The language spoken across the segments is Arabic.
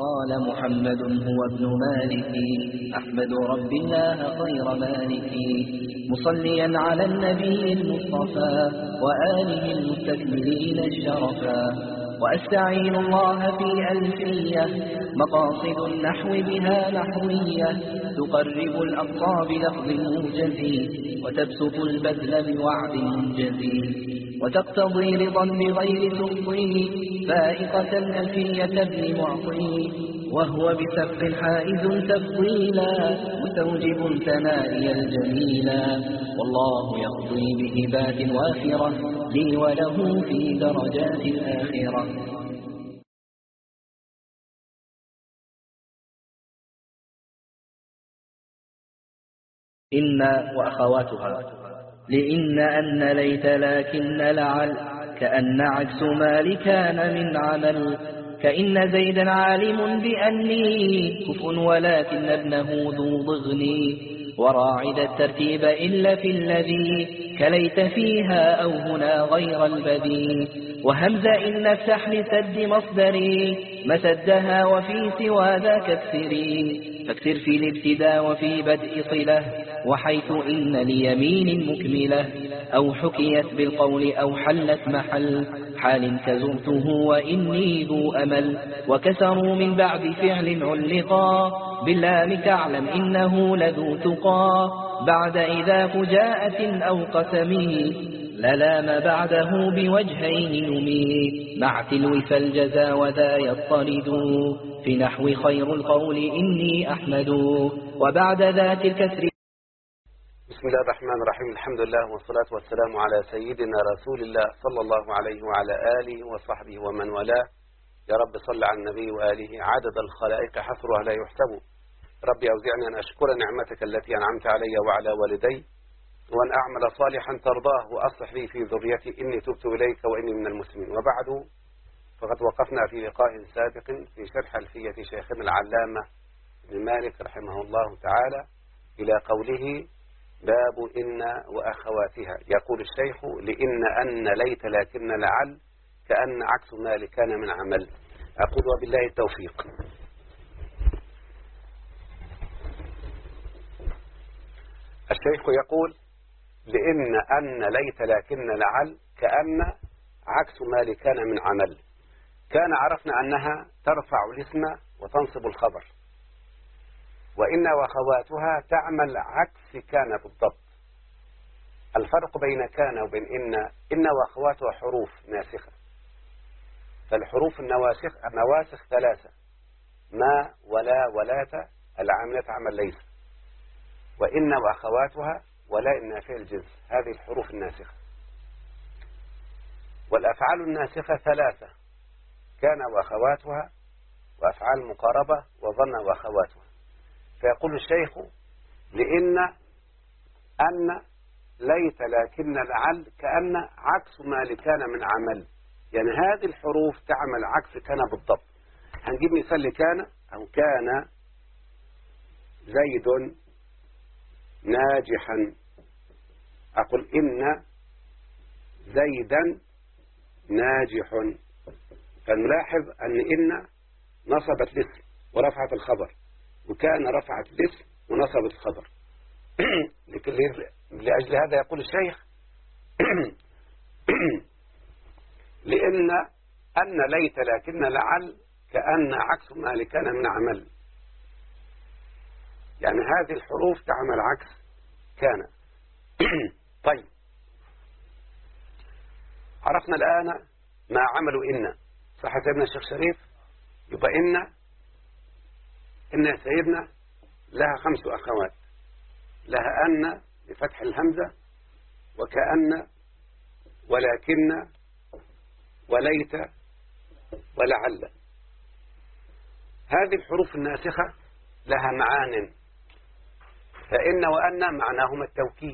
قال محمد هو ابن مالك أحمد رب الله خير مالك مصليا على النبي المصطفى وآله المستكملين الشرفا وأستعين الله في ألفية مقاصد النحو بها نحوية تقرب الأقصى بلفظ موجز وتبسط البذل بوعد منجز وتقتضي رضا بغير سخطه فائقة ألفية ابن معطي وهو بسبق حائز تفضيلا مستوجب ثنائي الجميلا والله يقضي بهبات وافرة لي وله في درجات الآخرة. إن وأخواتها لإن أن ليت لكن لعل كأن عكس ما لكان من عمل كإن زيدا عالم بأني كفء ولكن ابنه ذو ضغني وراعد الترتيب إلا في الذي كليت فيها أو هنا غير البدي وهمز إن افتح لسد مصدري مسدها وفي سوى ذاك اكسري فاكسر في الابتداء وفي بدء صلة وحيث إن ليمين مكملة أو حكيت بالقول أو حلت محل حال كزرته وإني ذو أمل وكسروا من بعد فعل علقا باللام تعلم إنه لذو تقى بعد إذا فجاءة أو قسمه للام بعده بوجهين نمي مع تلو فالجزا وذا يطرد في نحو خير القول إني أحمد وبعد ذات الكسر. بسم الله الرحمن الرحيم الحمد لله والصلاة والسلام على سيدنا رسول الله صلى الله عليه وعلى آله وصحبه ومن والاه. يا رب صل على النبي وآله عدد الخلائق حصرها لا يحسب. ربي أوزعني أن أشكر نعمتك التي أنعمت علي وعلى والدي وأن أعمل صالحا ترضاه وأصلح لي في ذريتي إني تبت إليك وإني من المسلمين. وبعد فقد وقفنا في لقاء سابق في شرح ألفية شيخنا العلامة ابن مالك رحمه الله تعالى إلى قوله باب إن وأخواتها. يقول الشيخ لإن أن ليت لكن لعل كأن عكس ما لكان من عمل. أقول وبالله التوفيق. الشيخ يقول لإن أن ليت لكن لعل كأن عكس ما لكان من عمل. كان عرفنا أنها ترفع الاسم وتنصب الخبر، وإن وأخواتها تعمل عكس كان بالضبط. الفرق بين كان وبين إن وأخواتها حروف ناسخة، فالحروف النواسخ ثلاثة: ما ولا ولات العاملة عمل ليس، وإن وأخواتها ولا النافع الجنس، هذه الحروف الناسخة. والأفعال الناسخة ثلاثة: كان وأخواتها، وأفعال مقاربة، وظن وأخواتها. فيقول الشيخ لإن أن ليت لكن لعل كأن عكس ما لكان من عمل، يعني هذه الحروف تعمل عكس كان بالضبط. هنجيب مثال لكان أو كان زيد ناجحا، أقول إن زيدا ناجح. فنلاحظ أن نصبت الاسم ورفعت الخبر، وكان رفعت الاسم ونصبت الخبر. لأجل هذا يقول الشيخ لأن أن ليت لكن لعل كأن عكس ما لكان من عمل، يعني هذه الحروف تعمل عكس كان. طيب، عرفنا الآن ما عملوا إن، صح سيدنا الشيخ شريف؟ يبقى إن سيدنا لها 5 أخوات، لها أن بفتح الهمزة، وكأن، ولكن، وليت، ولعل. هذه الحروف الناسخة لها معان، فإن وأن معناهما التوكيد.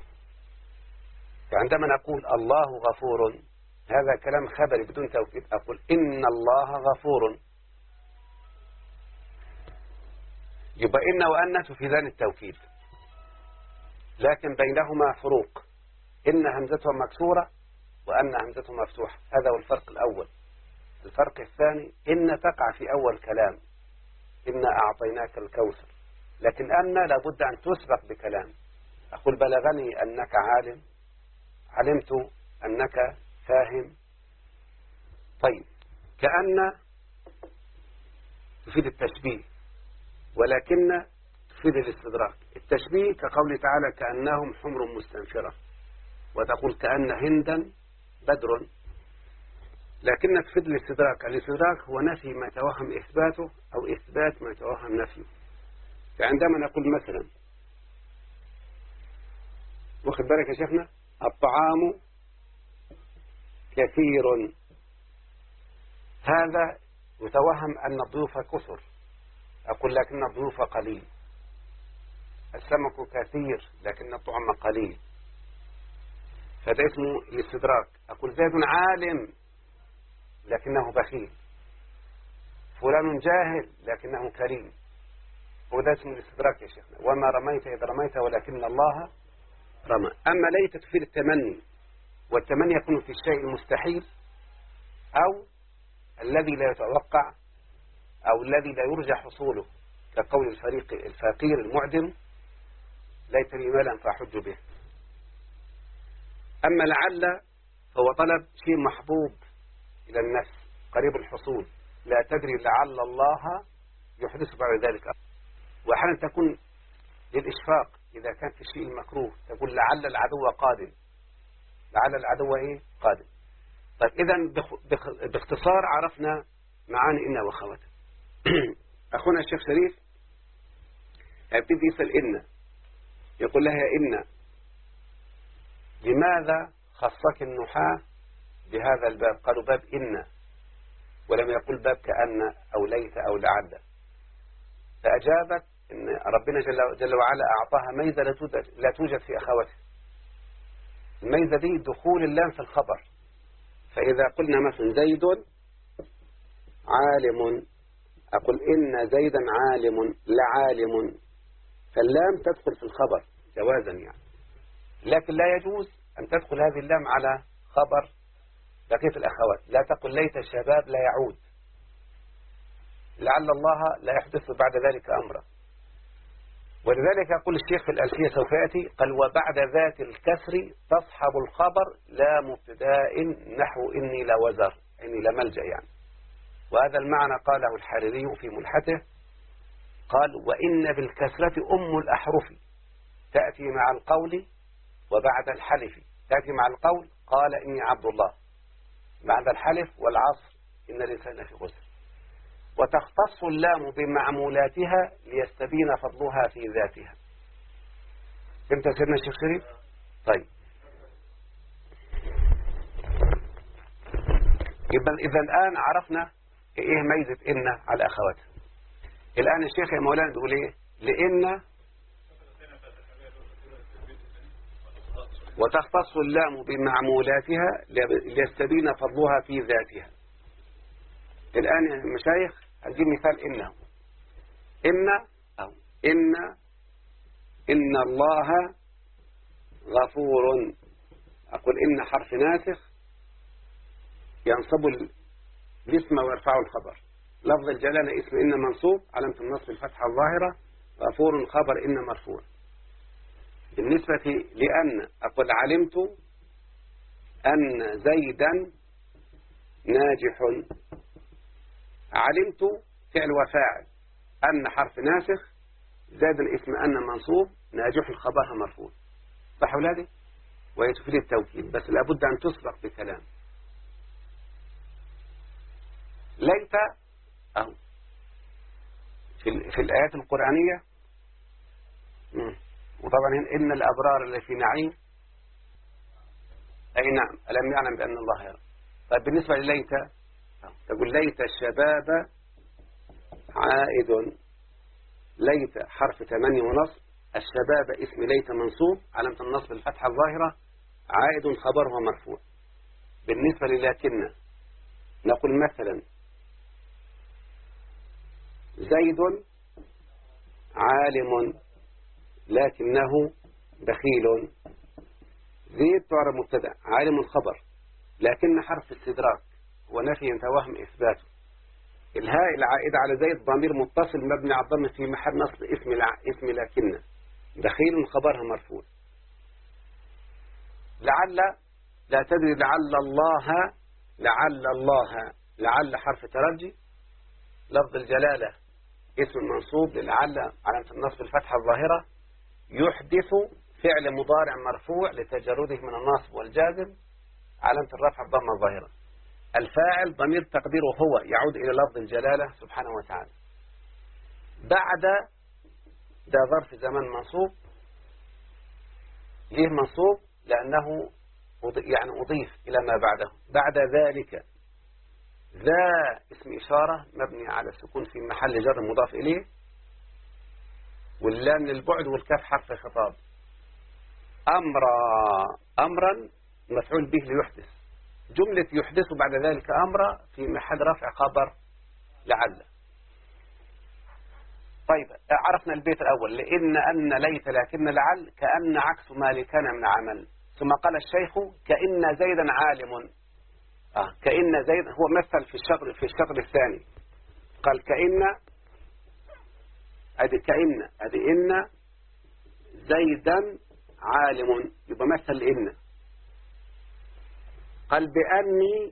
فعندما نقول الله غفور، هذا كلام خبري بدون توكيد. أقول إن الله غفور، يبقى إن وأن تفيدان التوكيد، لكن بينهما فروق. إن همزتها مكسورة وأن همزتها مفتوحة، هذا هو الفرق الأول. الفرق الثاني إن تقع في أول كلام إنا أعطيناك الكوثر، لكن أن لابد أن تسبق بكلام. أقول بلغني أنك عالم، علمت أنك فاهم. طيب كأن تفيد التشبيه، ولكن تفيد الاستدراك. التشبيه كقوله تعالى كأنهم حمر مستنفرة، وتقول كأن هندا بدر، لكن تفيد الاستدراك. الاستدراك هو نفي ما توهم إثباته أو إثبات ما توهم نفيه. فعندما نقول مثلا واخد بالك يا شيخنا الطعام كثير، هذا يتوهم أن الضيوف كثر، أقول لكن الضيوف قليل. السمك كثير لكن الطعام قليل، فده اسمه الاستدراك. أقول زيد عالم لكنه بخيل، فلان جاهل لكنه كريم، وده اسمه الاستدراك يا شيخنا. وما رميت إذ رميت ولكن الله رمى. أما ليت تفيد التمني، والتمني يكون في الشيء المستحيل أو الذي لا يتوقع أو الذي لا يرجى حصوله، كقول الفقير المعدم ليتني مالا فأحج به. أما لعل فهو طلب شيء محبوب إلى النفس قريب الحصول، لا تدري لعل الله يحدث بعد ذلك. وأحيانا تكون للإشفاق إذا كان في الشيء المكروه، تقول لعل العدو قادم، لعل العدو إيه قادم. طيب إذن باختصار عرفنا معاني إن وخواتها. أخونا الشيخ شريف يبتدي يسأل إن، يقول لها يا إن لماذا خصك النحاة بهذا الباب؟ قالوا باب إن، ولم يقل باب كأن أو ليت أو لعل. فأجابت إن ربنا جل وعلا أعطاها ميزة لا توجد في أخواتها. الميزة دي دخول اللام في الخبر. فإذا قلنا مثلا زيد عالم، أقول إن زيدا عالم لعالم، فاللام تدخل في الخبر جوازا يعني. لكن لا يجوز أن تدخل هذه اللام على خبر بقية الأخوات. لا تقل ليت الشباب لا يعود، لعل الله لا يحدث بعد ذلك أمرا. ولذلك يقول الشيخ في الألفية سوف يأتي قال وبعد ذات الكسر تصحب الخبر لا مبتداء نحو إني لوزر، إني لملجأ يعني. وهذا المعنى قاله الحريري في ملحته، قال وإن بالكسرة أم الأحرف تأتي مع القول وبعد الحلف. تأتي مع القول قال إني عبد الله، بعد الحلف والعصر إن الإنسان في خسر. وتختص اللام بمعمولاتها ليستبين فضلها في ذاتها. فهمت يا سيدنا الشيخ شريف؟ طيب يبقى إذا الآن عرفنا إيه ميزة إن على أخواتها. الآن الشيخ يا مولانا بيقول إيه؟ لإن وتختص اللام بمعمولاتها ليستبين فضلها في ذاتها. الآن يا مشايخ هنجيب مثال إنه إن الله غفور. أقول إن حرف ناسخ ينصب الاسم ويرفع الخبر. لفظ الجلالة اسم إن منصوب علامة النصب الفتحة الظاهرة، غفور خبر إن مرفوع. بالنسبة لأن أقول علمت أن زيدا ناجح. علمت فعل وفاعل، أن حرف ناسخ، زاد الاسم أن منصوب، ناجح خبرها مرفوع. صح ولادي؟ وهي تفيد التوكيد، بس لابد أن تسبق بكلام. ليت أو في الآيات القرآنية، وطبعا إن الأبرار اللي في نعيم، أي نعم ألم يعلم بأن الله يرى. طيب بالنسبة لليت تقول ليت الشباب عائد. ليت حرف تمني ونصب، الشباب اسم ليت منصوب علامة النصب الفتحة الظاهرة، عائد خبرها مرفوع. بالنسبة للكن نقول مثلا زيد عالم لكنه بخيل. زيد تعرب مبتدا، عالم خبر، لكن حرف استدراك ونفي توهم إثباته. الهاء العائدة على زيد ضمير متصل مبني على الضم في محل نصب اسم لكن دخيل خبرها مرفوع. لعل لا تدري لعل حرف ترجي. لفظ الجلالة اسم منصوب للعل علامة النصب الفتحة الظاهرة. يحدث فعل مضارع مرفوع لتجرده من الناصب والجازم علامة الرفع الضمة الظاهرة. الفاعل ضمير تقديره هو يعود إلى لفظ الجلالة سبحانه وتعالى. بعد ده ظرف زمان منصوب. ليه منصوب؟ لأنه يعني أضيف إلى ما بعده. بعد ذلك ذا اسم إشارة مبني على السكون في محل جر مضاف إليه، واللام للبعد والكاف حرف خطاب. أمرا مفعول به ليحدث. جملة يحدث بعد ذلك أمر في محل رفع خبر لعل. طيب عرفنا البيت الأول. أن ليت لكن لعل كأن عكس ما لكان من عمل. ثم قال الشيخ كأن زيدا عالم. كأن زيد هو مثل في الشطر الثاني. قال كأن أدي إن زيدا عالم، يبقى مثل إن. قال بأني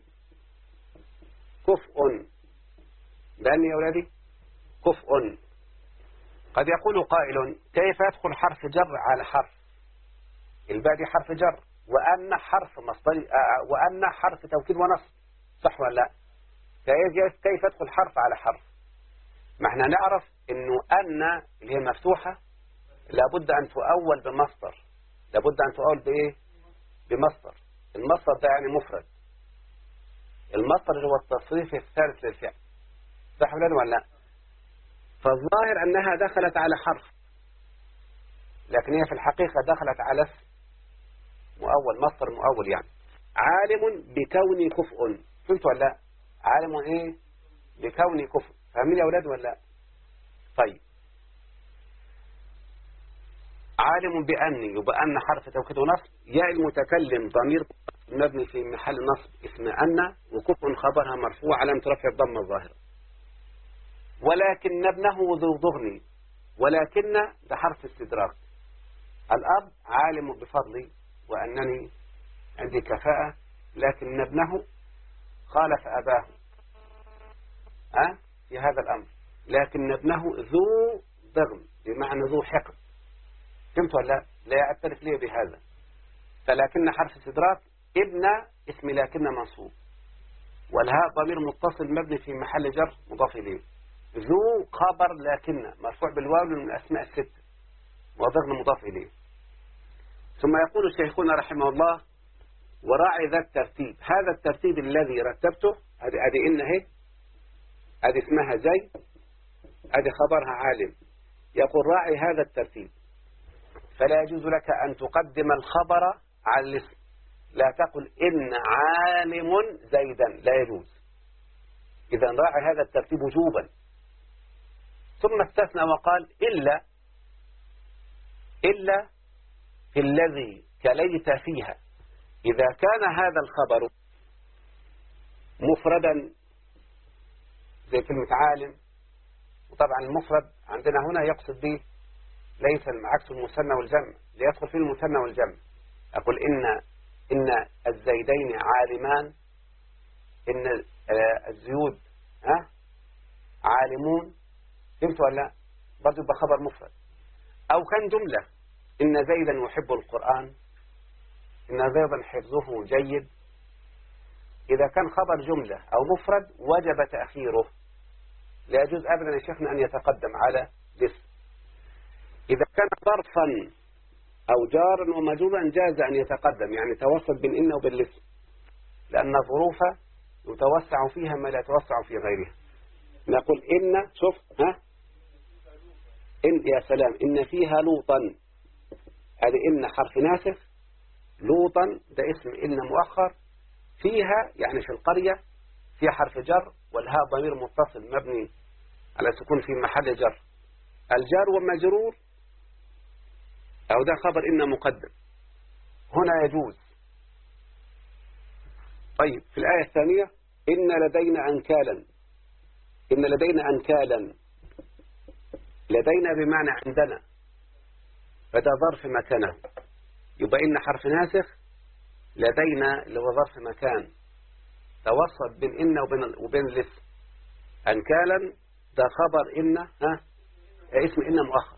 كفء. بأني يا أولادي كفء. قد يقول قائل كيف يدخل حرف جر على حرف؟ الباء دي حرف جر، وأن حرف مصدري، وأن حرف توكيد ونصب، صح ولا لا؟ كيف يدخل حرف على حرف؟ ما احنا نعرف انه أن اللي هي مفتوحة لابد أن تؤول بمصدر. لابد أن تؤول بإيه؟ بمصدر. المصدر ده يعني مفرد. المصدر هو التصريف الثالث للفعل، صح ولا لا؟ فالظاهر أنها دخلت على حرف، لكن هي في الحقيقة دخلت على اسم مؤول، مصدر مؤول يعني. عالم بكوني كفء. فهمت ولا لا؟ عالم ايه؟ بكوني كفء. فاهمين يا أولاد ولا لا؟ طيب عالم بأني، يبقى أن حرف توكيد ونصب. ياء المتكلم ضمير مبني في محل نصب اسم أن، وكفء خبرها مرفوع علامة رفع الضمة الظاهرة. ولكن ابنه ذو ضغن. ولكن ده حرف استدراك. الأب عالم بفضلي وأنني عندي كفاءة، لكن ابنه خالف أباه في هذا الأمر. لكن ابنه ذو ضغن بمعنى ذو حقد. فهمت ولا لا يعترف لي بهذا؟ فلكن حرف استدراك. ابن اسم لكن منصوب، والهاء ضمير متصل مبني في محل جر مضاف إليه. ذو خبر لكن مرفوع بالواو من الأسماء الستة، وضغن مضاف إليه. ثم يقول الشيخون رحمه الله وراعي ذا الترتيب. هذا الترتيب الذي رتبته، هذه إن هي هذه اسمها زي، هذه خبرها عالم. يقول راعي هذا الترتيب، فلا يجوز لك أن تقدم الخبر على الاسم. لا تقل إن عالم زيدا، لا يجوز. إذا راعي هذا الترتيب وجوبا. ثم استثنى وقال إلا في الذي كليت فيها. إذا كان هذا الخبر مفردا زي كلمة عالم، وطبعا المفرد عندنا هنا يقصد به ليس عكس المثنى والجمع، ليدخل فيه المثنى والجمع. أقول إن الزيدين عالمان، إن الزيود عالمون. فهمت ولا لا؟ برضو يبقى خبر مفرد. أو كان جملة إن زيدا يحب القرآن، إن زيدا حفظه جيد. إذا كان خبر جملة أو مفرد وجب تأخيره، لا يجوز أبدا يا شيخنا أن يتقدم على الاسم. إذا كان ظرفا أو جارا ومجرورا جاز أن يتقدم، يعني توسط بين إن وبين الاسم، لأن الظروف يتوسع فيها ما لا يتوسع في غيرها. نقول إن، شوف إن، يا سلام، إن فيها لوطا. هذه إن حرف ناسخ، لوطا ده اسم إن مؤخر. فيها يعني في القرية، فيها حرف جر، والهاء ضمير متصل مبني على سكون في محل جر. الجار والمجرور أو ده خبر إن مقدم، هنا يجوز. طيب في الآية الثانية إن لدينا أنكالا. إن لدينا أنكالا، لدينا بمعنى عندنا، فده ظرف مكانه. يبقى إن حرف ناسخ، لدينا اللي هو ظرف مكان توسط بين إن وبين الاسم. أنكالا ده خبر إن، اسم إن مؤخر.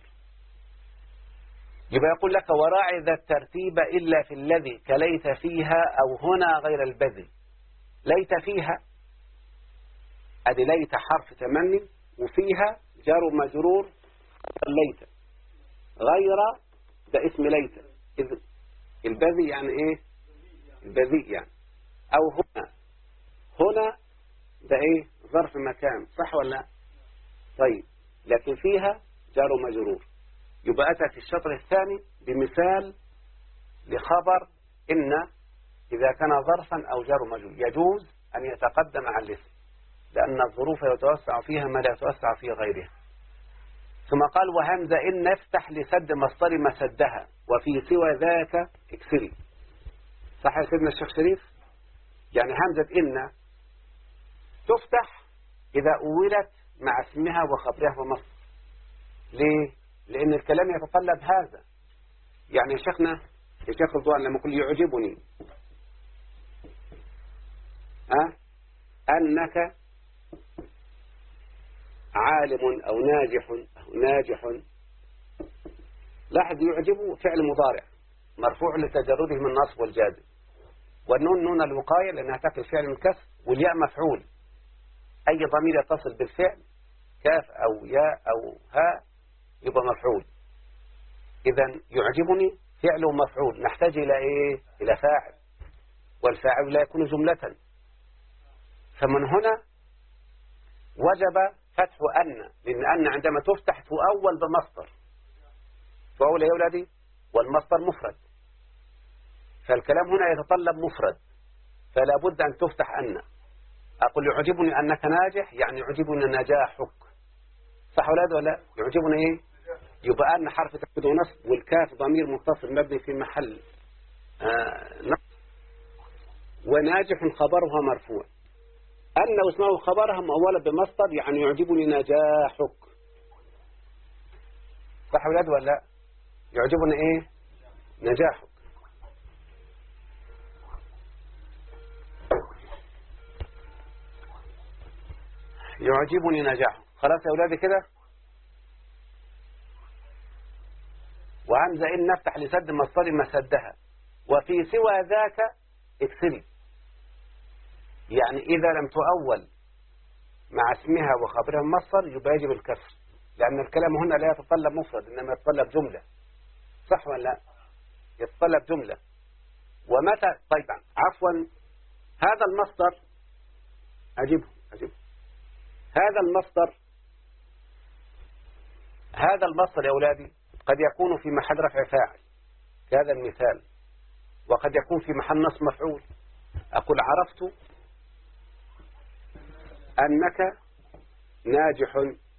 يبقى يقول لك وراعي ذا الترتيب إلا في الذي كليت فيها أو هنا غير البذل. ليت فيها، أدي ليت حرف تمني وفيها جار مجرور ليت، غير ده اسم ليت. إذن البذي يعني إيه؟ البذيء يعني. أو هنا، هنا ده إيه؟ ظرف مكان، صح ولا لا؟ طيب لكن فيها جار مجرور. يبقى أتى في الشطر الثاني بمثال لخبر إن إذا كان ظرفا أو جار مجرور يجوز أن يتقدم على الاسم، لأن الظروف يتوسع فيها ما لا يتوسع في غيرها. ثم قال وهمزة إن افتح لسد مصدر مسدها وفي سوى ذاك اكسري. صح يا سيدنا الشيخ شريف؟ يعني همزة إن تفتح إذا أولت مع اسمها وخبرها ومصدر. ليه؟ لأن الكلام يتطلب هذا. يعني يا شيخنا، يا شيخ رضوان، لما يقول يعجبني أنك عالم أو ناجح. لاحظ يعجب فعل مضارع مرفوع لتجرده من النصب والجازم، والنون نون الوقاية لأنها تقل فعل من كسر، والياء مفعول. أي ضمير يتصل بالفعل كاف أو ياء أو ها يبقى مفعول. إذا يعجبني فعل ومفعول، نحتاج إلى إيه؟ إلى فاعل، والفاعل لا يكون جملة. فمن هنا وجب فتح أن، لأن أن عندما تفتح تؤول بمصدر، تؤول يا أولادي، والمصدر مفرد، فالكلام هنا يتطلب مفرد، فلا بد أن تفتح أن. أقول يعجبني أنك ناجح، يعني يعجبني نجاحك. صح ولا ولا؟ يعجبني إيه؟ يبقى أن حرف تأكيد ونصب، والكاف ضمير متصل مبني في محل نصب، وناجح خبرها مرفوع. أن واسمه خبرها مؤولة بمصدر، يعني يعجبني نجاحك. صح ولا ولا؟ يعجبني إيه؟ نجاحك. يعجبني نجاحك. خلاص يا أولادي كده. وهمزة إن نفتح لسد مصدر مسدها وفي سوى ذاك اكسري. يعني إذا لم تؤول مع اسمها وخبرها المصدر يبقى يجب الكسر، لأن الكلام هنا لا يتطلب مفرد إنما يتطلب جملة. صح ولا لا؟ يتطلب جملة. ومتى طيب عفوا هذا المصدر أجيبه هذا المصدر يا أولادي قد يكون في محل رفع فاعل كهذا المثال، وقد يكون في محل نصب مفعول. أقول عرفت أنك ناجح،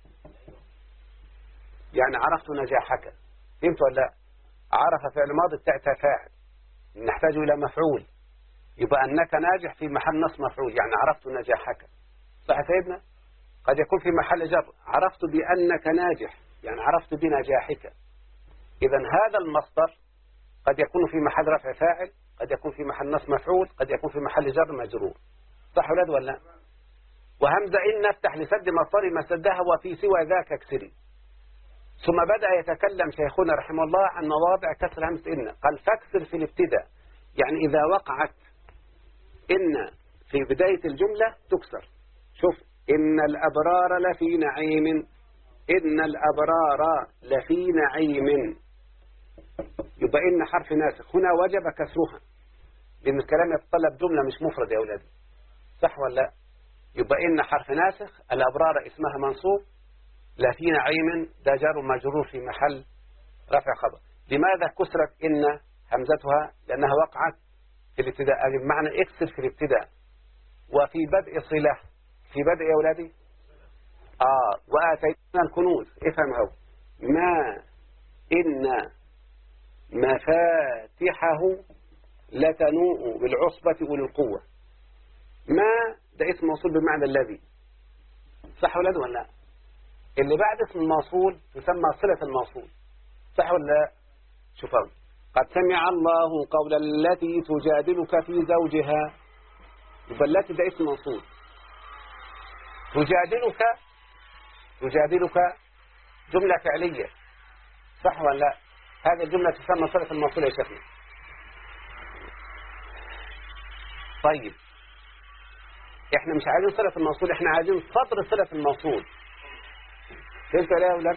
يعني عرفت نجاحك. فهمت ولا لا؟ عرف فعل ماضي تأتى فاعل، نحتاج إلى مفعول، يبقى أنك ناجح في محل نصب مفعول، يعني عرفت نجاحك. صح سيدنا؟ قد يكون في محل جر عرفت بأنك ناجح، يعني عرفت بنجاحك. إذا هذا المصدر قد يكون في محل رفع فاعل، قد يكون في محل نصب مفعول، قد يكون في محل جر مجرور. صح ولاد ولا لا؟ وهمزة إن نفتح لسد مصدر مسدها وفي سوى ذاك اكسري. ثم بدأ يتكلم شيخنا رحمه الله عن مواضع كسر همزة إن. قال فاكسر في الابتداء، يعني إذا وقعت إن في بداية الجملة تكسر. شوف إن الأبرار لفي نعيم، إن الأبرار لفي نعيم، يبقى إن حرف ناسخ، هنا وجب كسرها لأن الكلام يتطلب جملة مش مفرد يا أولادي. صح ولا لا؟ يبقى إن حرف ناسخ، الأبرار اسمها منصوب، لفي نعيم ده جار مجرور في محل رفع خبر. لماذا كسرت إن همزتها؟ لأنها وقعت في الابتداء، يعني بمعنى اكسر في الابتداء. وفي بدء صلة، في بدء يا أولادي وآتينا الكنوز. افهم هو ما إن مفاتحه لتنوء بالعصبة أولي القوة. ما ده اسم موصول بمعنى الذي، صح ولا لا؟ اللي بعد اسم الموصول تسمى صلة الموصول، صح ولا لا؟ شوفوا، قد سمع الله قول التي تجادلك في زوجها، يبقى التي ده اسم موصول. تجادلك جملة فعلية، صح ولا لا؟ هذه الجملة تسمى صلة الموصول يا شيخنا. طيب احنا مش عايزين صلة الموصول، احنا عايزين صدر صلة الموصول. فهمت ولا يا أولاد؟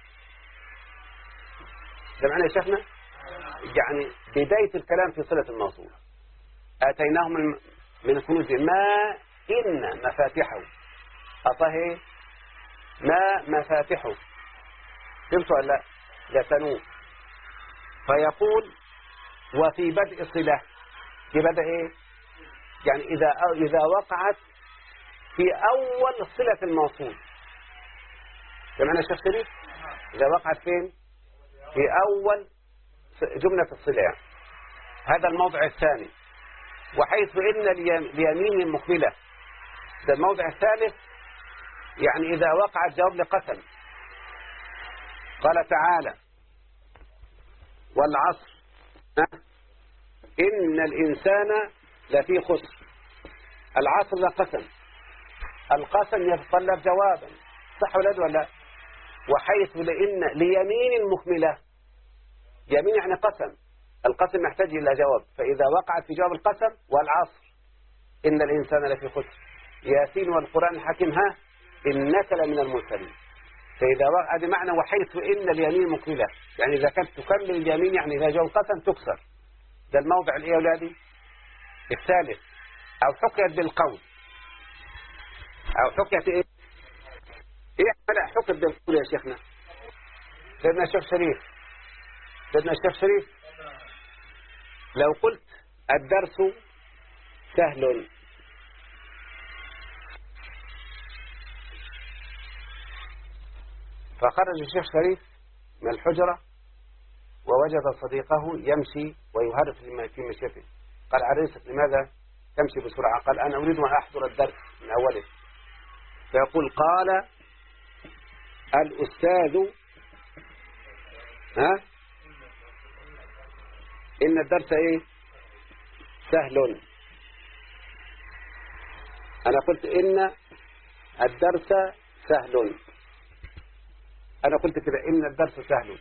ده معنى يا شيخنا يعني بداية الكلام في صلة الموصول. آتيناهم من الكنوز ما إن مفاتحه، أطهي ما مفاتحه، فهمت ولا لا؟ لتنوء. فيقول وفي بدء صلة، في بدء ايه؟ يعني إذا وقعت في أول صلة الموصول. سمعنا الشيخ شريف؟ إذا وقعت فين؟ في أول جملة الصلة يعني. هذا الموضع الثاني. وحيث إن اليمين مقبلة، ده الموضع الثالث، يعني إذا وقعت جواب لقسم. قال تعالى والعصر إن الإنسان لفي خسر. العصر ده قسم، القسم يتطلب جوابا، صح ولا لا؟ وحيث لإن ليمين مكملة، يمين يعني قسم، القسم يحتاج إلى جواب، فإذا وقعت في جواب القسم والعصر إن الإنسان لفي خسر ياسين والقرآن الحكيم إنك لمن المرسلين. فإذا وقع بمعنى وحيث إن اليمين مكملة، يعني إذا كانت تكمل اليمين يعني إذا جاء القسم تكسر. ده الموضع الإيه يا أولادي؟ الثالث. أو حكيت بالقول، أو حكيت إيه؟ إيه لا حكيت بالقول يا شيخنا؟ سيدنا الشيخ شريف، سيدنا الشيخ شريف، لو قلت الدرس سهل، فخرج الشيخ شريف من الحجرة ووجد صديقه يمشي ويهرف في مشيته. قال عريسك لماذا تمشي بسرعة؟ قال أنا أريد أن أحضر الدرس من أوله. فيقول قال الأستاذ إن الدرس إيه؟ سهل. أنا قلت إن الدرس سهل، أنا قلت كده إن الدرس سهل.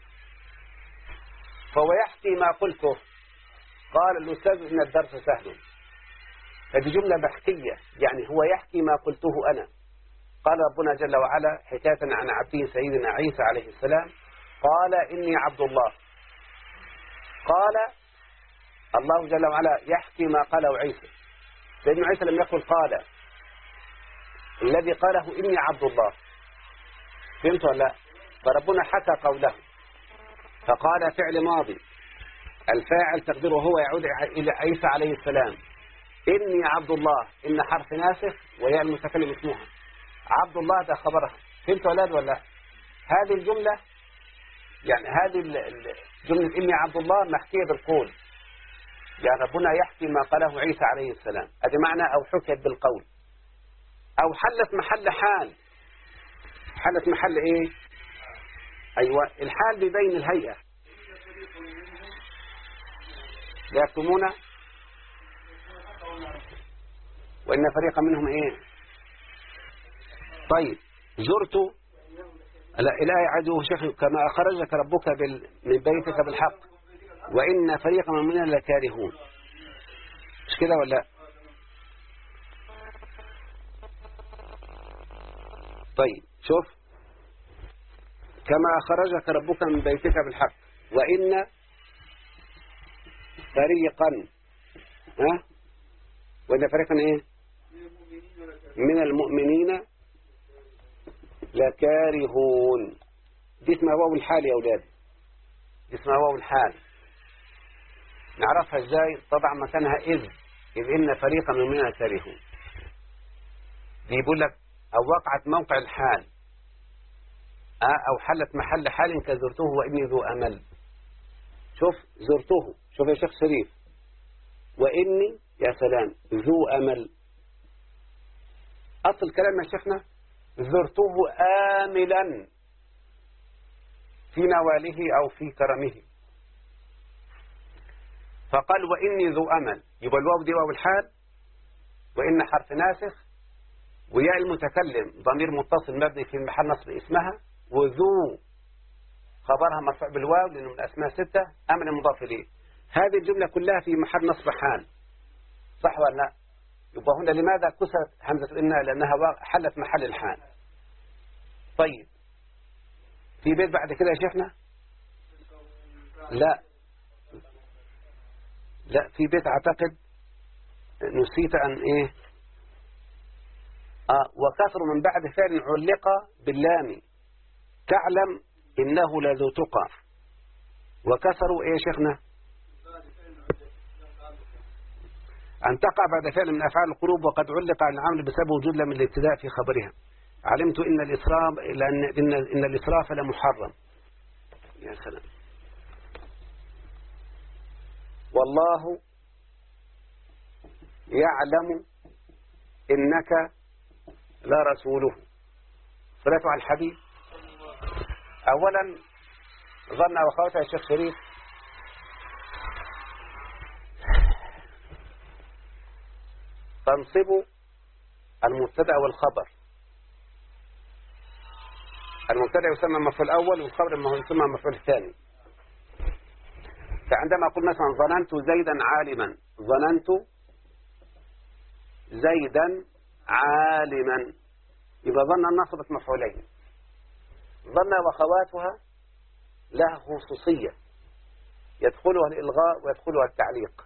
فهو يحكي ما قلته، قال الأستاذ إن الدرس سهل. هذه جملة بحثية، يعني هو يحكي ما قلته أنا. قال ربنا جل وعلا حكاية عن عبده سيدنا عيسى عليه السلام، قال إني عبد الله. قال الله جل وعلا يحكي ما قاله عيسى. سيدنا عيسى لم يقل قال، الذي قاله إني عبد الله، فهمت ولا لا؟ فربنا حكى قوله، فقال فعل ماضي، الفاعل تقديره هو يعود إلى عيسى عليه السلام. إني عبد الله، إن حرف ناسخ وياء المتكلم اسمها، عبد الله ده خبرها، فهمت ولا لا؟ هذه الجملة يعني هذه جملة إني عبد الله محكية بالقول، يعني ربنا يحكي ما قاله عيسى عليه السلام. هذا معنى أو حكيت بالقول، أو حلت محل حال. حلت محل إيه؟ أيوة، الحال ببين الهيئة. لا يكتمون وإن فريقا منهم إيه؟ طيب زرت الآية عدوه شيخ كما أخرجك ربك من بيتك بالحق وإن فريقا مننا لكارهون، مش كده ولا؟ طيب شوف، كما أخرجك ربك من بيتك بالحق وإن فريقا وإن فريقا إيه؟ من المؤمنين لكارهون. دي اسمها واو الحال يا أولاد، دي اسمها واو الحال. نعرفها ازاي؟ طبعا مكانها إذ إن فريقا من المؤمنين لكارهون. بيقول لك أو وقعت موقع الحال أو حلت محل حال كزرته وإني ذو أمل. شوف زرته، شوف يا شيخ شريف، وإني يا سلام ذو أمل. أصل الكلام يا شيخنا زرته آملا في نواله أو في كرمه. فقال وإني ذو أمل، يبقى الواو دي واو الحال، وإن حرف ناسخ، وياء المتكلم ضمير متصل مبني في محل نصب اسمها، وذو خبرها مرفوع بالواو لأنه من أسماء 6، أمل مضاف إليه. هذه الجملة كلها في محل نصب حال، صح ولا لا؟ يبقى هنا لماذا كسرت همزة إن؟ لأنها حلت محل الحال. طيب في بيت بعد كده يا شيخنا؟ لا في بيت أعتقد نسيت أن إيه، وكسر من بعد فعل علق باللام تعلم إنه لذو تقى. وكسروا إيه يا شيخنا؟ أن تقع بعد فعل من أفعال القلوب، وقد علق عن العمل بسبب وجود لم الابتداء في خبرها. علمت إن الإسراف إن الإسراف لمحرم. يا سلام. والله يعلم إنك لرسوله. صلاة على الحبيب. أولا ظن وخواتها الشيخ شريف تنصب المبتدأ والخبر. المبتدأ يسمى المفعول الأول، والخبر يسمى المفعول الثاني. فعندما أقول مثلا ظننت زيدا عالما، ظننت زيدا عالما، يبقى ظن نصبت مفعولين. ظن وخواتها لها خصوصية، يدخلها الإلغاء ويدخلها التعليق.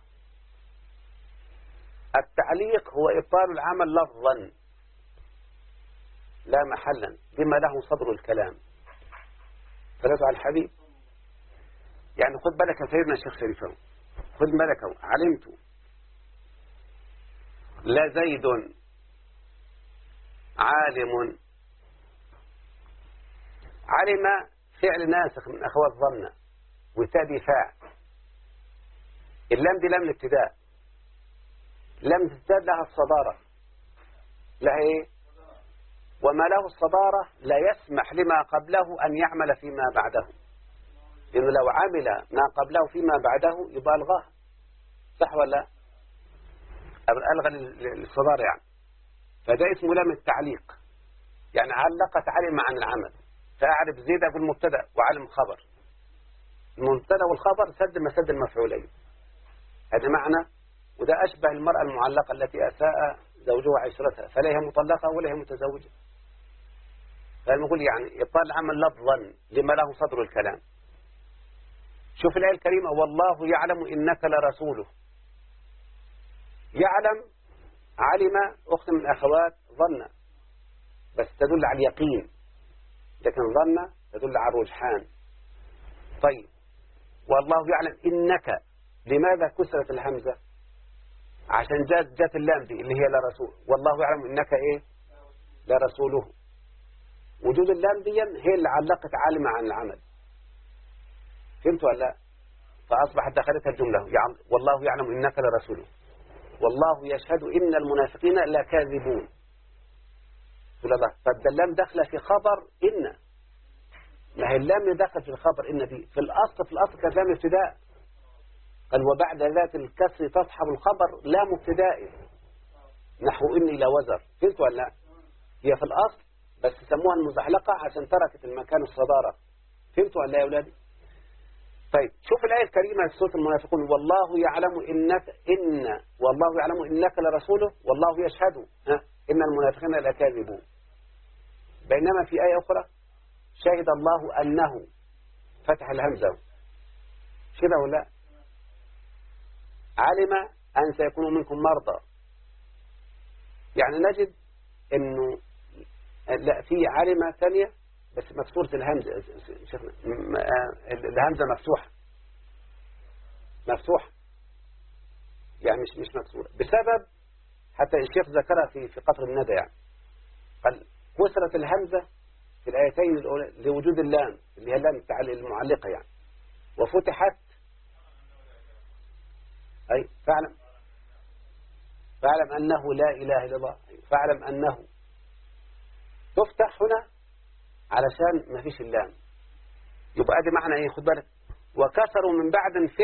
التعليق هو إبطال العمل لفظا لا محلا بما له صدر الكلام. فلذا على الحبيب، يعني خذ بالك يا سيدنا الشيخ شريف، خذ بالك. علمت لا زيد عالم. علم فعل ناسخ من أخوات ظن، وتادي فاعل. اللام دي لام الابتداء، لم تزداد لها الصدارة، لها ايه؟ وما له الصدارة لا يسمح لما قبله أن يعمل فيما بعده، لأنه لو عمل ما قبله فيما بعده يبقى ألغاه، صح ولا لا؟ ألغى الصدارة يعني. فده اسمه لام التعليق، يعني علقت علم عن العمل. فأعرف زيد أقول مبتدأ وعلم خبر، المبتدأ والخبر سد مسد المفعولين. هذا معنى، وده أشبه المرأة المعلقة التي أساء زوجها عشرتها، فلا هي مطلقة ولا هي متزوجة. فنقول يعني إبطال العمل لفظا لما له صدر الكلام. شوف الآية الكريمة والله يعلم إنك لرسوله. يعلم، علم أخت من أخوات ظن، بس تدل على اليقين، لكن ظن تدل على الرجحان. طيب والله يعلم إنك، لماذا كسرت الهمزة؟ عشان جات اللام دي اللي هي لرسول. والله يعلم إنك إيه؟ لرسوله. وجود اللام دي هي اللي علقت علم عن العمل. فهمت ولا لا؟ فأصبحت دخلتها الجملة يعني والله يعلم إنك لرسوله، والله يشهد إن المنافقين لكاذبون. طب ده اللام داخله في خبر إن، ما هي اللام داخل في الخبر إن دي في الأصل كانت لام ابتداء. قال وبعد ذات الكسر تصحب الخبر لام ابتدائي نحو إني لوزر. فهمت ولا لا؟ هي في الأصل بس سموها المزحلقة عشان تركت المكان الصدارة. فهمت ولا لا يا أولادي؟ طيب شوف الآية الكريمة في سورة المنافقون والله يعلم والله يعلم إنك لرسوله والله يشهد إن المنافقين لكاذبون. بينما في آية أخرى شهد الله أنه فتح الهمزة، كده ولا علم أن سيكون منكم مرضى. يعني نجد إنه لا في علم ثانية بس مكسورة الهمزة. شيخنا الهمزة مفتوحة يعني مش مكسورة بسبب، حتى الشيخ ذكرها في قطر الندى، يعني قال كسرت الهمزة في الآيتين الأولى لوجود اللام اللي هي اللام المعلقة يعني، وفتحت فاعلم أنه لا إله إلا الله، فاعلم أنه تفتح هنا علشان ما فيش اللام. يبقى ادي معنى ايه؟ خد بالك، وكسروا من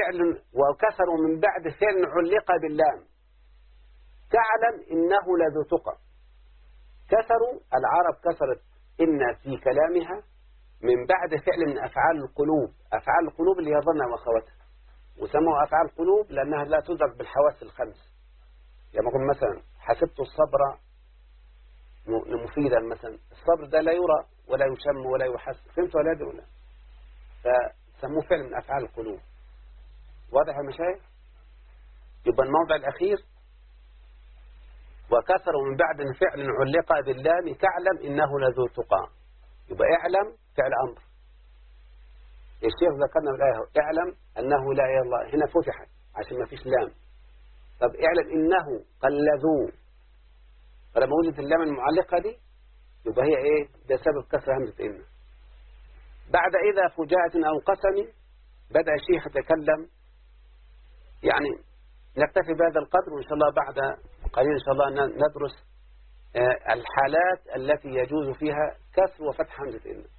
بعد فعل علق باللام تعلم إنه لذو تقى. كسروا العرب كسرت إن في كلامها من بعد فعل من أفعال القلوب. أفعال القلوب اللي هي ظن وأخواتها، وسموها أفعال القلوب لأنها لا تدرك بالحواس الخمس. يعني يقول مثلا حسبت الصبر مفيدا، مثلا الصبر ده لا يرى ولا يشم ولا يحس، فهمت ولا دي ولا؟ فسموه فعل من أفعال القلوب. واضح يا مشايخ؟ يبقى الموضع الأخير وكسروا من بعد فعل علق باللام تعلم إنه لذو تقى. يبقى اعلم فعل أمر. الشيخ ذكرنا بالآية اعلم أنه لا إله إلا الله، هنا فتحت عشان ما فيش لام. طب اعلم إنه قال لذو، فلما وجدت اللام المعلقة دي يبقى هي إيه؟ ده سبب كسر همزة إن. بعد إذا فجاءة أو قسم بدأ الشيخ يتكلم. يعني نكتفي بهذا القدر، وإن شاء الله بعد قليل إن شاء الله ندرس الحالات التي يجوز فيها كسر وفتح همزة إن.